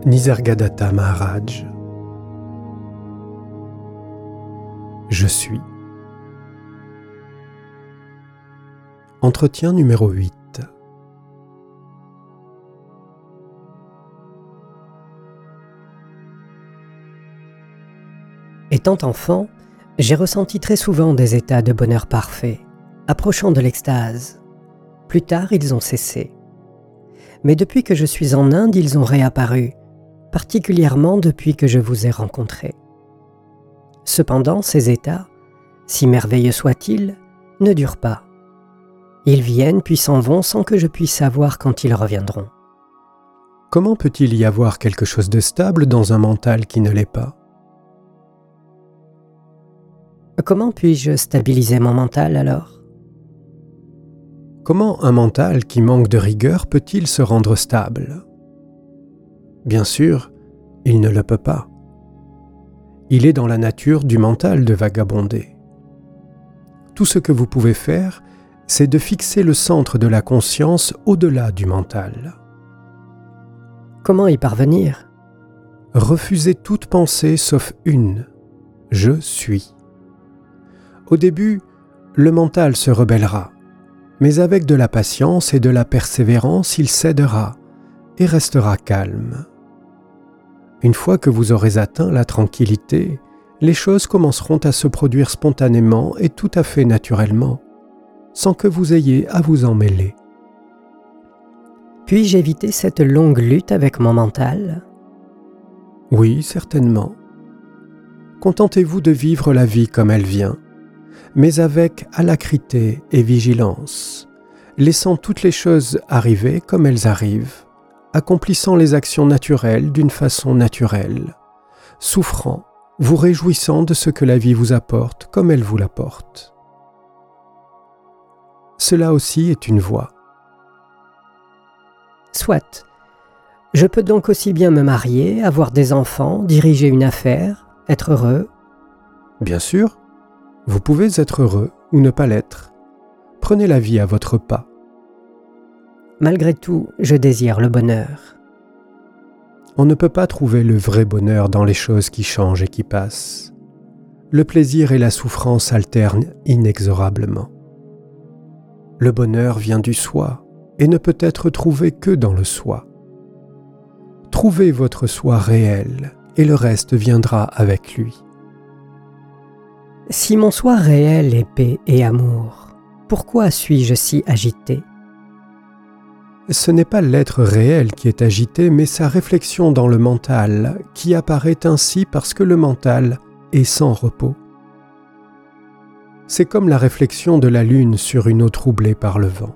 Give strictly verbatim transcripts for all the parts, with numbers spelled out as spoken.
Nisargadatta Maharaj. Je suis. Entretien numéro huit. Étant enfant, j'ai ressenti très souvent des états de bonheur parfait, approchant de l'extase. Plus tard, ils ont cessé. Mais depuis que je suis en Inde, ils ont réapparu, particulièrement depuis que je vous ai rencontré. Cependant, ces états, si merveilleux soient-ils, ne durent pas. Ils viennent puis s'en vont sans que je puisse savoir quand ils reviendront. Comment peut-il y avoir quelque chose de stable dans un mental qui ne l'est pas ? Comment puis-je stabiliser mon mental alors ? Comment un mental qui manque de rigueur peut-il se rendre stable ? Bien sûr, il ne le peut pas. Il est dans la nature du mental de vagabonder. Tout ce que vous pouvez faire, c'est de fixer le centre de la conscience au-delà du mental. Comment y parvenir ? Refusez toute pensée sauf une. Je suis. Au début, le mental se rebellera, mais avec de la patience et de la persévérance, il cédera et restera calme. Une fois que vous aurez atteint la tranquillité, les choses commenceront à se produire spontanément et tout à fait naturellement, sans que vous ayez à vous en mêler. Puis-je éviter cette longue lutte avec mon mental ? Oui, certainement. Contentez-vous de vivre la vie comme elle vient, mais avec alacrité et vigilance, laissant toutes les choses arriver comme elles arrivent, accomplissant les actions naturelles d'une façon naturelle, souffrant, vous réjouissant de ce que la vie vous apporte comme elle vous l'apporte. Cela aussi est une voie. Soit. Je peux donc aussi bien me marier, avoir des enfants, diriger une affaire, être heureux. Bien sûr, vous pouvez être heureux ou ne pas l'être. Prenez la vie à votre pas. Malgré tout, je désire le bonheur. On ne peut pas trouver le vrai bonheur dans les choses qui changent et qui passent. Le plaisir et la souffrance alternent inexorablement. Le bonheur vient du soi et ne peut être trouvé que dans le soi. Trouvez votre soi réel et le reste viendra avec lui. Si mon soi réel est paix et amour, pourquoi suis-je si agité ? Ce n'est pas l'être réel qui est agité, mais sa réflexion dans le mental, qui apparaît ainsi parce que le mental est sans repos. C'est comme la réflexion de la lune sur une eau troublée par le vent.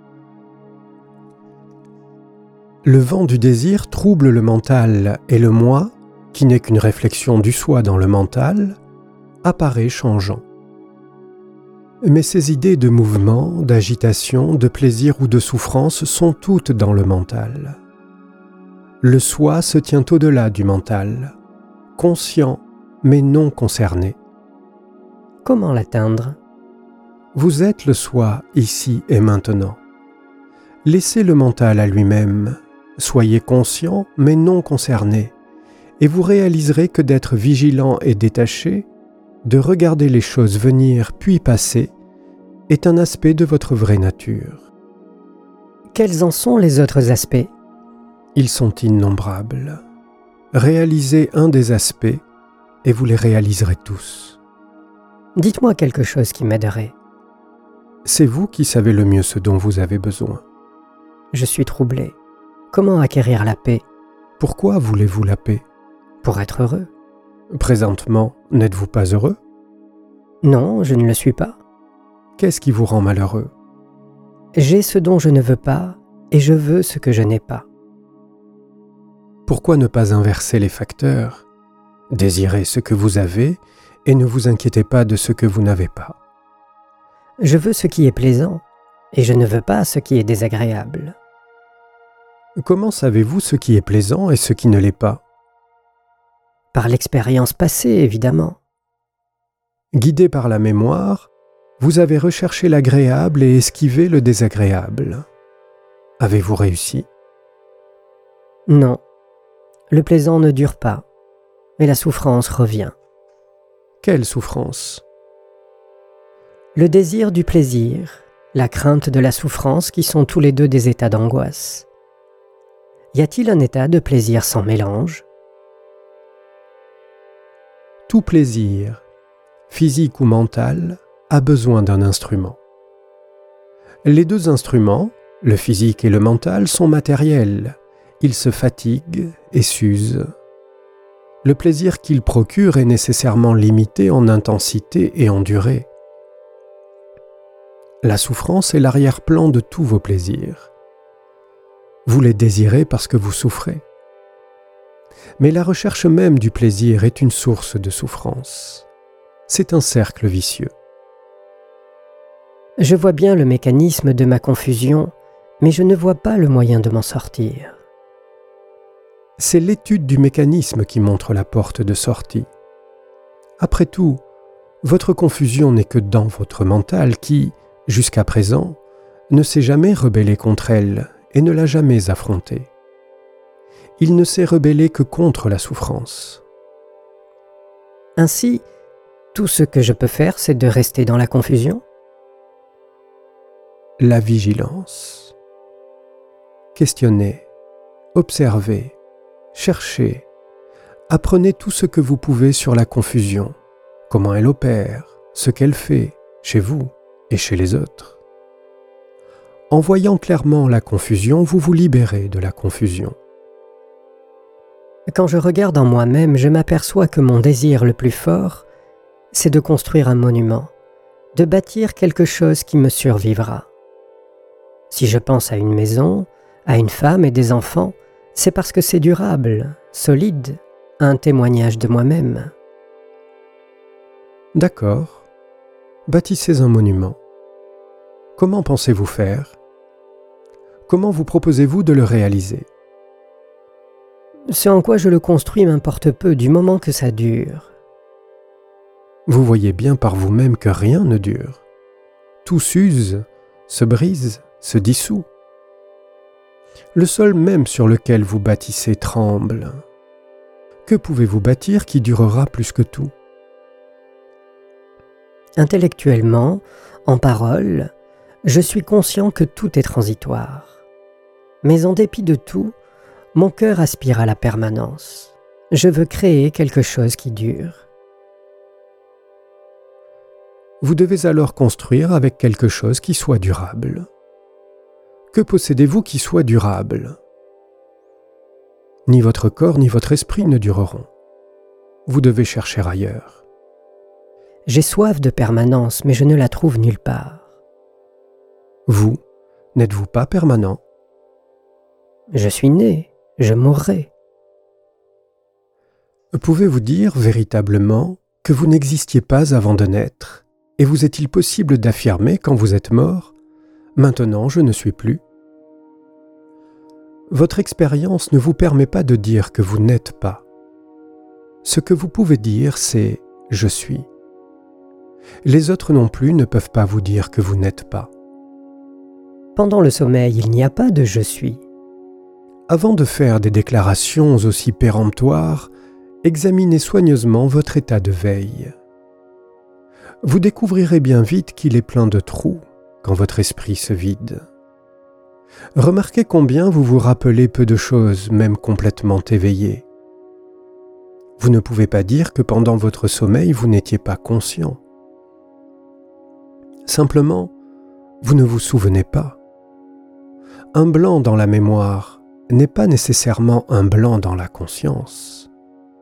Le vent du désir trouble le mental et le moi, qui n'est qu'une réflexion du soi dans le mental, apparaît changeant. Mais ces idées de mouvement, d'agitation, de plaisir ou de souffrance sont toutes dans le mental. Le soi se tient au-delà du mental, conscient mais non concerné. Comment l'atteindre ? Vous êtes le soi ici et maintenant. Laissez le mental à lui-même, soyez conscient mais non concerné, et vous réaliserez que d'être vigilant et détaché, de regarder les choses venir puis passer, est un aspect de votre vraie nature. Quels en sont les autres aspects ? Ils sont innombrables. Réalisez un des aspects et vous les réaliserez tous. Dites-moi quelque chose qui m'aiderait. C'est vous qui savez le mieux ce dont vous avez besoin. Je suis troublé. Comment acquérir la paix ? Pourquoi voulez-vous la paix ? Pour être heureux. Présentement, n'êtes-vous pas heureux ? Non, je ne le suis pas. Qu'est-ce qui vous rend malheureux ? J'ai ce dont je ne veux pas et je veux ce que je n'ai pas. Pourquoi ne pas inverser les facteurs ? Désirez ce que vous avez et ne vous inquiétez pas de ce que vous n'avez pas. Je veux ce qui est plaisant et je ne veux pas ce qui est désagréable. Comment savez-vous ce qui est plaisant et ce qui ne l'est pas ? Par l'expérience passée, évidemment. Guidé par la mémoire, vous avez recherché l'agréable et esquivé le désagréable. Avez-vous réussi ? Non. Le plaisant ne dure pas, et la souffrance revient. Quelle souffrance? Le désir du plaisir, la crainte de la souffrance qui sont tous les deux des états d'angoisse. Y a-t-il un état de plaisir sans mélange? Tout plaisir, physique ou mental, a besoin d'un instrument. Les deux instruments, le physique et le mental, sont matériels. Ils se fatiguent et s'usent. Le plaisir qu'ils procurent est nécessairement limité en intensité et en durée. La souffrance est l'arrière-plan de tous vos plaisirs. Vous les désirez parce que vous souffrez. Mais la recherche même du plaisir est une source de souffrance. C'est un cercle vicieux. Je vois bien le mécanisme de ma confusion, mais je ne vois pas le moyen de m'en sortir. C'est l'étude du mécanisme qui montre la porte de sortie. Après tout, votre confusion n'est que dans votre mental qui, jusqu'à présent, ne s'est jamais rebellé contre elle et ne l'a jamais affrontée. Il ne s'est rebellé que contre la souffrance. Ainsi, tout ce que je peux faire, c'est de rester dans la confusion? La vigilance. Questionnez, observez, cherchez, apprenez tout ce que vous pouvez sur la confusion, comment elle opère, ce qu'elle fait, chez vous et chez les autres. En voyant clairement la confusion, vous vous libérez de la confusion. Quand je regarde en moi-même, je m'aperçois que mon désir le plus fort, c'est de construire un monument, de bâtir quelque chose qui me survivra. Si je pense à une maison, à une femme et des enfants, c'est parce que c'est durable, solide, un témoignage de moi-même. D'accord. Bâtissez un monument. Comment pensez-vous faire? Comment vous proposez-vous de le réaliser? Ce en quoi je le construis m'importe peu du moment que ça dure. Vous voyez bien par vous-même que rien ne dure. Tout s'use, se brise, se dissout. Le sol même sur lequel vous bâtissez tremble. Que pouvez-vous bâtir qui durera plus que tout? Intellectuellement, en parole, je suis conscient que tout est transitoire. Mais en dépit de tout, mon cœur aspire à la permanence. Je veux créer quelque chose qui dure. Vous devez alors construire avec quelque chose qui soit durable. Que possédez-vous qui soit durable? Ni votre corps ni votre esprit ne dureront. Vous devez chercher ailleurs. J'ai soif de permanence, mais je ne la trouve nulle part. Vous, n'êtes-vous pas permanent? Je suis né, je mourrai. Pouvez-vous dire véritablement que vous n'existiez pas avant de naître, et vous est-il possible d'affirmer quand vous êtes mort « Maintenant je ne suis plus » ? Votre expérience ne vous permet pas de dire que vous n'êtes pas. Ce que vous pouvez dire, c'est « je suis ». Les autres non plus ne peuvent pas vous dire que vous n'êtes pas. Pendant le sommeil, il n'y a pas de « je suis ». Avant de faire des déclarations aussi péremptoires, examinez soigneusement votre état de veille. Vous découvrirez bien vite qu'il est plein de trous quand votre esprit se vide. Remarquez combien vous vous rappelez peu de choses, même complètement éveillé. Vous ne pouvez pas dire que pendant votre sommeil, vous n'étiez pas conscient. Simplement, vous ne vous souvenez pas. Un blanc dans la mémoire n'est pas nécessairement un blanc dans la conscience.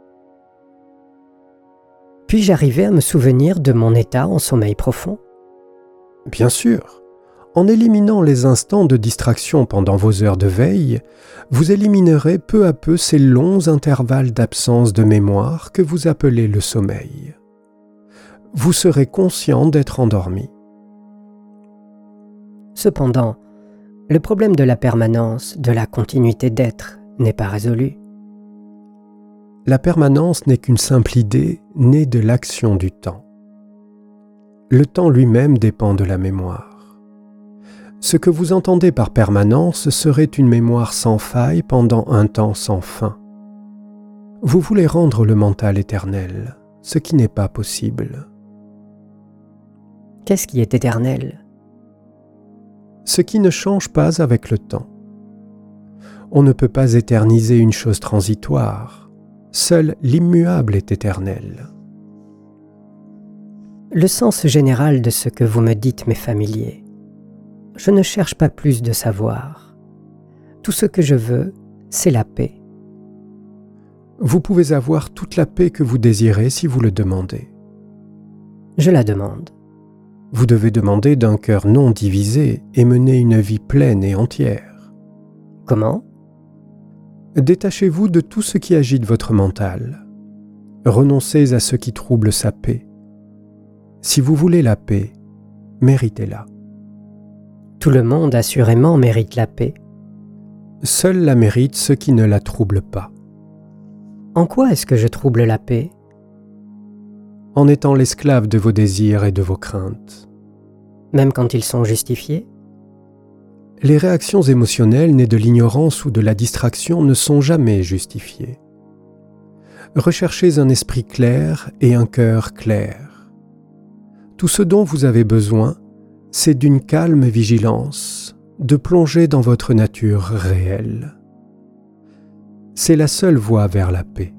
Puis-je arriver à me souvenir de mon état en sommeil profond? Bien sûr. En éliminant les instants de distraction pendant vos heures de veille, vous éliminerez peu à peu ces longs intervalles d'absence de mémoire que vous appelez le sommeil. Vous serez conscient d'être endormi. Cependant, le problème de la permanence, de la continuité d'être, n'est pas résolu. La permanence n'est qu'une simple idée née de l'action du temps. Le temps lui-même dépend de la mémoire. Ce que vous entendez par permanence serait une mémoire sans faille pendant un temps sans fin. Vous voulez rendre le mental éternel, ce qui n'est pas possible. Qu'est-ce qui est éternel? Ce qui ne change pas avec le temps. On ne peut pas éterniser une chose transitoire. Seul l'immuable est éternel. Le sens général de ce que vous me dites m'est familier. Je ne cherche pas plus de savoir. Tout ce que je veux, c'est la paix. Vous pouvez avoir toute la paix que vous désirez si vous le demandez. Je la demande. Vous devez demander d'un cœur non divisé et mener une vie pleine et entière. Comment? Détachez-vous de tout ce qui agite votre mental. Renoncez à ce qui trouble sa paix. Si vous voulez la paix, méritez-la. Tout le monde assurément mérite la paix. Seul la mérite ceux qui ne la troublent pas. En quoi est-ce que je trouble la paix? En étant l'esclave de vos désirs et de vos craintes. Même quand ils sont justifiés? Les réactions émotionnelles nées de l'ignorance ou de la distraction ne sont jamais justifiées. Recherchez un esprit clair et un cœur clair. Tout ce dont vous avez besoin, c'est d'une calme vigilance, de plonger dans votre nature réelle. C'est la seule voie vers la paix.